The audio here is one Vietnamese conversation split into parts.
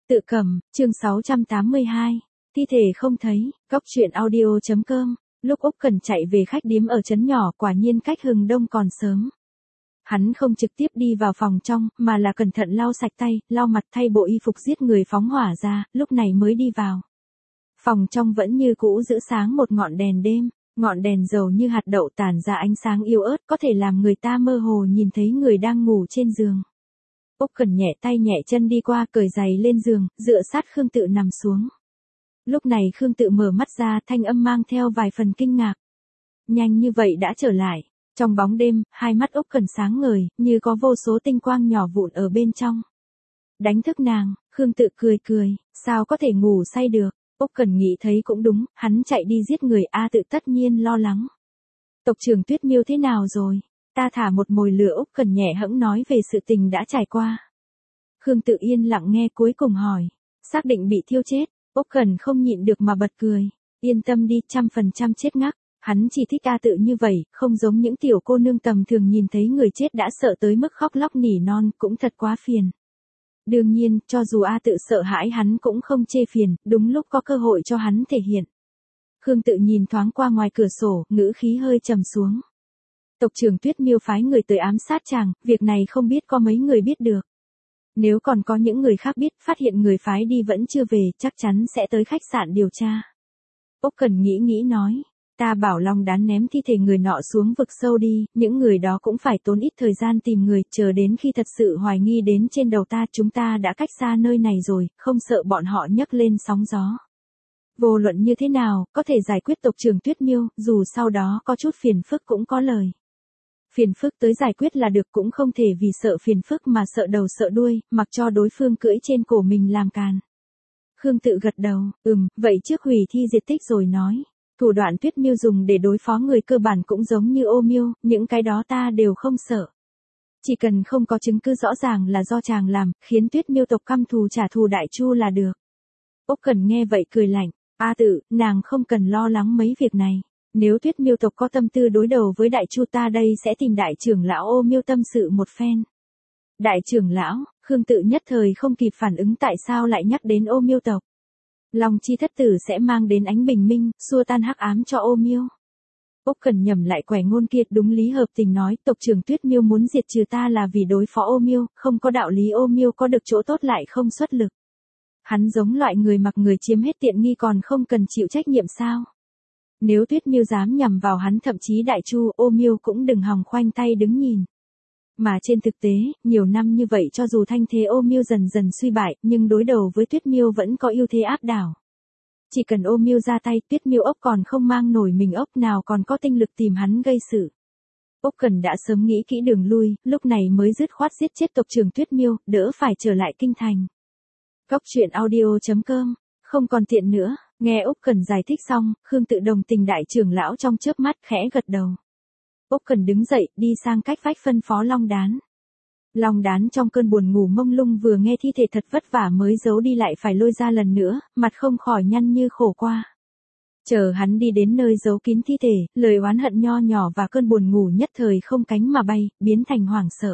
Tự cầm, chương 682. Thi thể không thấy, góc truyện audio.com. Lúc Úc Cần chạy về khách điếm ở trấn nhỏ, quả nhiên cách hừng đông còn sớm. Hắn không trực tiếp đi vào phòng trong, mà là cẩn thận lau sạch tay, lau mặt, thay bộ y phục giết người phóng hỏa ra, lúc này mới đi vào. Phòng trong vẫn như cũ giữ sáng một ngọn đèn đêm, ngọn đèn dầu như hạt đậu tản ra ánh sáng yếu ớt, có thể làm người ta mơ hồ nhìn thấy người đang ngủ trên giường. Úc Cần nhẹ tay nhẹ chân đi qua, cởi giày lên giường, dựa sát Khương Tự nằm xuống. Lúc này Khương Tự mở mắt ra, thanh âm mang theo vài phần kinh ngạc. Nhanh như vậy đã trở lại. Trong bóng đêm, hai mắt Úc Cần sáng ngời, như có vô số tinh quang nhỏ vụn ở bên trong. Đánh thức nàng, Khương Tự cười cười, sao có thể ngủ say được. Úc Cần nghĩ thấy cũng đúng, hắn chạy đi giết người, Tự tất nhiên lo lắng. Tộc trưởng Tuyết Miêu thế nào rồi? Ta thả một mồi lửa. Úc Cần nhẹ hẫng nói về sự tình đã trải qua. Khương Tự yên lặng nghe, cuối cùng hỏi. Xác định bị thiêu chết. Úc Cần không nhịn được mà bật cười. Yên tâm đi, 100% chết ngắc. Hắn chỉ thích Tự như vậy, không giống những tiểu cô nương tầm thường nhìn thấy người chết đã sợ tới mức khóc lóc nỉ non, cũng thật quá phiền. Đương nhiên, cho dù Tự sợ hãi hắn cũng không chê phiền, đúng lúc có cơ hội cho hắn thể hiện. Khương Tự nhìn thoáng qua ngoài cửa sổ, ngữ khí hơi trầm xuống. Tộc trưởng Tuyết Miêu phái người tới ám sát chàng, việc này không biết có mấy người biết được. Nếu còn có những người khác biết, phát hiện người phái đi vẫn chưa về, chắc chắn sẽ tới khách sạn điều tra. Úc Cần nghĩ nói, ta bảo Long Đán ném thi thể người nọ xuống vực sâu đi, những người đó cũng phải tốn ít thời gian tìm người, chờ đến khi thật sự hoài nghi đến trên đầu ta, chúng ta đã cách xa nơi này rồi, không sợ bọn họ nhấc lên sóng gió. Vô luận như thế nào, có thể giải quyết tộc trưởng Tuyết Miêu, dù sau đó có chút phiền phức cũng có lời. Phiền phức tới giải quyết là được, cũng không thể vì sợ phiền phức mà sợ đầu sợ đuôi, mặc cho đối phương cưỡi trên cổ mình làm càn. Khương Tự gật đầu, vậy trước hủy thi diệt tích rồi nói. Thủ đoạn Tuyết Miêu dùng để đối phó người cơ bản cũng giống như ô miêu, những cái đó ta đều không sợ. Chỉ cần không có chứng cứ rõ ràng là do chàng làm, khiến Tuyết Miêu tộc căm thù trả thù Đại Chu là được. Úc Cần nghe vậy cười lạnh, Tự, nàng không cần lo lắng mấy việc này. Nếu Tuyết Miêu tộc có tâm tư đối đầu với Đại Chu, ta đây sẽ tìm đại trưởng lão Ô Miêu tâm sự một phen. Đại trưởng lão, Khương Tự nhất thời không kịp phản ứng tại sao lại nhắc đến Ô Miêu tộc. Long Chi thất tử sẽ mang đến ánh bình minh, xua tan hắc ám cho Ô Miêu. Úc Cần nhầm lại quẻ ngôn kia, đúng lý hợp tình nói, tộc trưởng Tuyết Miêu muốn diệt trừ ta là vì đối phó Ô Miêu, không có đạo lý Ô Miêu có được chỗ tốt lại không xuất lực. Hắn giống loại người mặc người chiếm hết tiện nghi còn không cần chịu trách nhiệm sao? Nếu Tuyết Miêu dám nhằm vào hắn, thậm chí Đại Chu, Ô Miêu cũng đừng hòng khoanh tay đứng nhìn. Mà trên thực tế, nhiều năm như vậy cho dù thanh thế Ô Miêu dần dần suy bại, nhưng đối đầu với Tuyết Miêu vẫn có ưu thế áp đảo. Chỉ cần Ô Miêu ra tay, Tuyết Miêu ốc còn không mang nổi mình ốc, nào còn có tinh lực tìm hắn gây sự. Úc Cần đã sớm nghĩ kỹ đường lui, lúc này mới dứt khoát giết chết tộc trưởng Tuyết Miêu, đỡ phải trở lại kinh thành. Góc truyện audio.com. Không còn tiện nữa. Nghe Úc Cần giải thích xong, Khương Tự đồng tình đại trưởng lão trong chớp mắt, khẽ gật đầu. Úc Cần đứng dậy, đi sang cách vách phân phó Long Đán. Long Đán trong cơn buồn ngủ mông lung vừa nghe thi thể thật vất vả mới giấu đi lại phải lôi ra lần nữa, mặt không khỏi nhăn như khổ qua. Chờ hắn đi đến nơi giấu kín thi thể, lời oán hận nho nhỏ và cơn buồn ngủ nhất thời không cánh mà bay, biến thành hoảng sợ.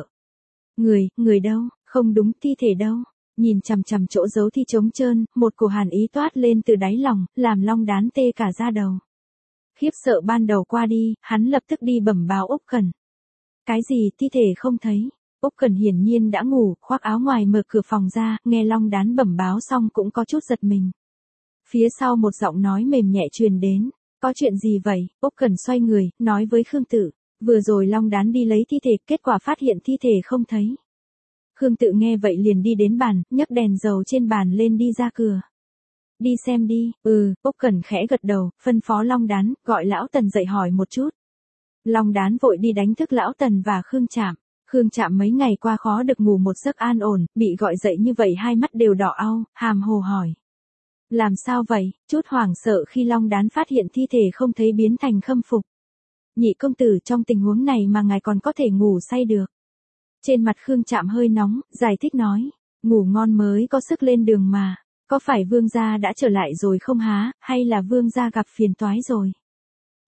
Người đâu, không đúng, thi thể đâu? Nhìn chằm chằm chỗ giấu thi trống trơn, một cổ hàn ý toát lên từ đáy lòng, làm Long Đán tê cả da đầu. Khiếp sợ ban đầu qua đi, hắn lập tức đi bẩm báo Úc Cần. Cái gì, thi thể không thấy? Úc Cần hiển nhiên đã ngủ, khoác áo ngoài mở cửa phòng ra, nghe Long Đán bẩm báo xong cũng có chút giật mình. Phía sau một giọng nói mềm nhẹ truyền đến, có chuyện gì vậy? Úc Cần xoay người, nói với Khương Tự, vừa rồi Long Đán đi lấy thi thể, kết quả phát hiện thi thể không thấy. Khương Tự nghe vậy liền đi đến bàn, nhấc đèn dầu trên bàn lên đi ra cửa. Đi xem đi. Úc Cần khẽ gật đầu, phân phó Long Đán, gọi lão Tần dậy hỏi một chút. Long Đán vội đi đánh thức lão Tần và Khương Trạm. Khương Trạm mấy ngày qua khó được ngủ một giấc an ổn, bị gọi dậy như vậy hai mắt đều đỏ au, hàm hồ hỏi. Làm sao vậy? Chút hoảng sợ khi Long Đán phát hiện thi thể không thấy biến thành khâm phục. Nhị công tử, trong tình huống này mà ngài còn có thể ngủ say được. Trên mặt Khương Trạm hơi nóng, giải thích nói, ngủ ngon mới có sức lên đường mà, có phải vương gia đã trở lại rồi không há, hay là vương gia gặp phiền toái rồi?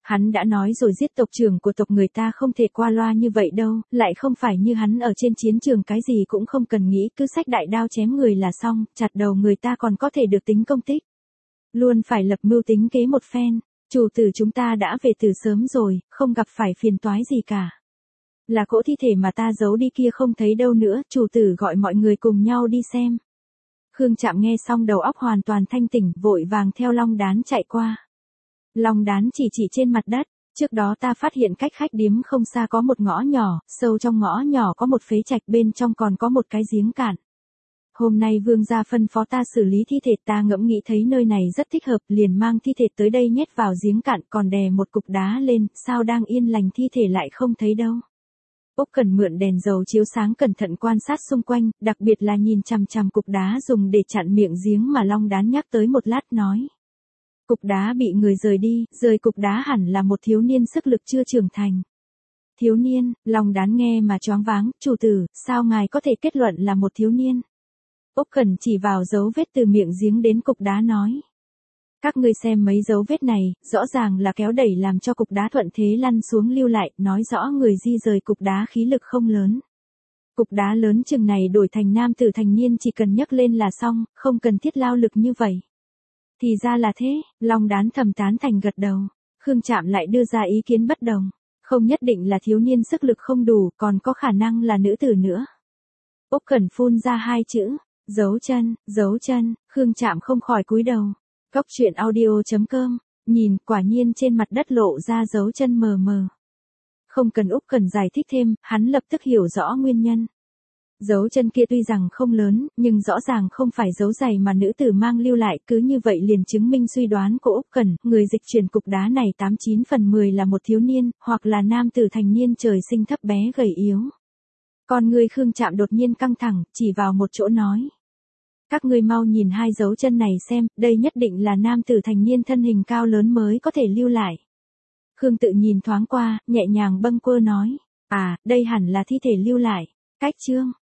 Hắn đã nói rồi giết tộc trưởng của tộc người ta không thể qua loa như vậy đâu, lại không phải như hắn ở trên chiến trường cái gì cũng không cần nghĩ, cứ xách đại đao chém người là xong, chặt đầu người ta còn có thể được tính công tích. Luôn phải lập mưu tính kế một phen, chủ tử chúng ta đã về từ sớm rồi, không gặp phải phiền toái gì cả. Là cỗ thi thể mà ta giấu đi kia không thấy đâu nữa, chủ tử gọi mọi người cùng nhau đi xem. Khương Trạm nghe xong đầu óc hoàn toàn thanh tỉnh, vội vàng theo Long Đán chạy qua. Long Đán chỉ trên mặt đất, trước đó ta phát hiện cách khách điếm không xa có một ngõ nhỏ, sâu trong ngõ nhỏ có một phế trạch, bên trong còn có một cái giếng cạn. Hôm nay vương gia phân phó ta xử lý thi thể, ta ngẫm nghĩ thấy nơi này rất thích hợp, liền mang thi thể tới đây nhét vào giếng cạn, còn đè một cục đá lên, sao đang yên lành thi thể lại không thấy đâu. Úc Cần mượn đèn dầu chiếu sáng cẩn thận quan sát xung quanh, đặc biệt là nhìn chằm chằm cục đá dùng để chặn miệng giếng mà Long Đán nhắc tới một lát nói. Cục đá bị người rời đi, rời cục đá hẳn là một thiếu niên sức lực chưa trưởng thành. Thiếu niên, Long Đán nghe mà choáng váng, chủ tử, sao ngài có thể kết luận là một thiếu niên? Úc Cần chỉ vào dấu vết từ miệng giếng đến cục đá nói. Các ngươi xem mấy dấu vết này, rõ ràng là kéo đẩy làm cho cục đá thuận thế lăn xuống lưu lại, nói rõ người di rời cục đá khí lực không lớn. Cục đá lớn chừng này đổi thành nam tử thành niên chỉ cần nhấc lên là xong, không cần thiết lao lực như vậy. Thì ra là thế, Long Đán thầm tán thành gật đầu. Khương Trạm lại đưa ra ý kiến bất đồng. Không nhất định là thiếu niên sức lực không đủ, còn có khả năng là nữ tử nữa. Úc Cẩn phun ra hai chữ, dấu chân, Khương Trạm không khỏi cúi đầu. Cốc truyện audio.com, nhìn, quả nhiên trên mặt đất lộ ra dấu chân mờ mờ. Không cần Úc Cẩn giải thích thêm, hắn lập tức hiểu rõ nguyên nhân. Dấu chân kia tuy rằng không lớn, nhưng rõ ràng không phải dấu giày mà nữ tử mang lưu lại, cứ như vậy liền chứng minh suy đoán của Úc Cẩn, người dịch chuyển cục đá này 89 phần 10 là một thiếu niên, hoặc là nam tử thành niên trời sinh thấp bé gầy yếu. Con người Khương Trạm đột nhiên căng thẳng, chỉ vào một chỗ nói. Các ngươi mau nhìn hai dấu chân này xem, đây nhất định là nam tử thành niên thân hình cao lớn mới có thể lưu lại. Khương Tự nhìn thoáng qua, nhẹ nhàng bâng quơ nói. À, đây hẳn là thi thể lưu lại. Cách chương.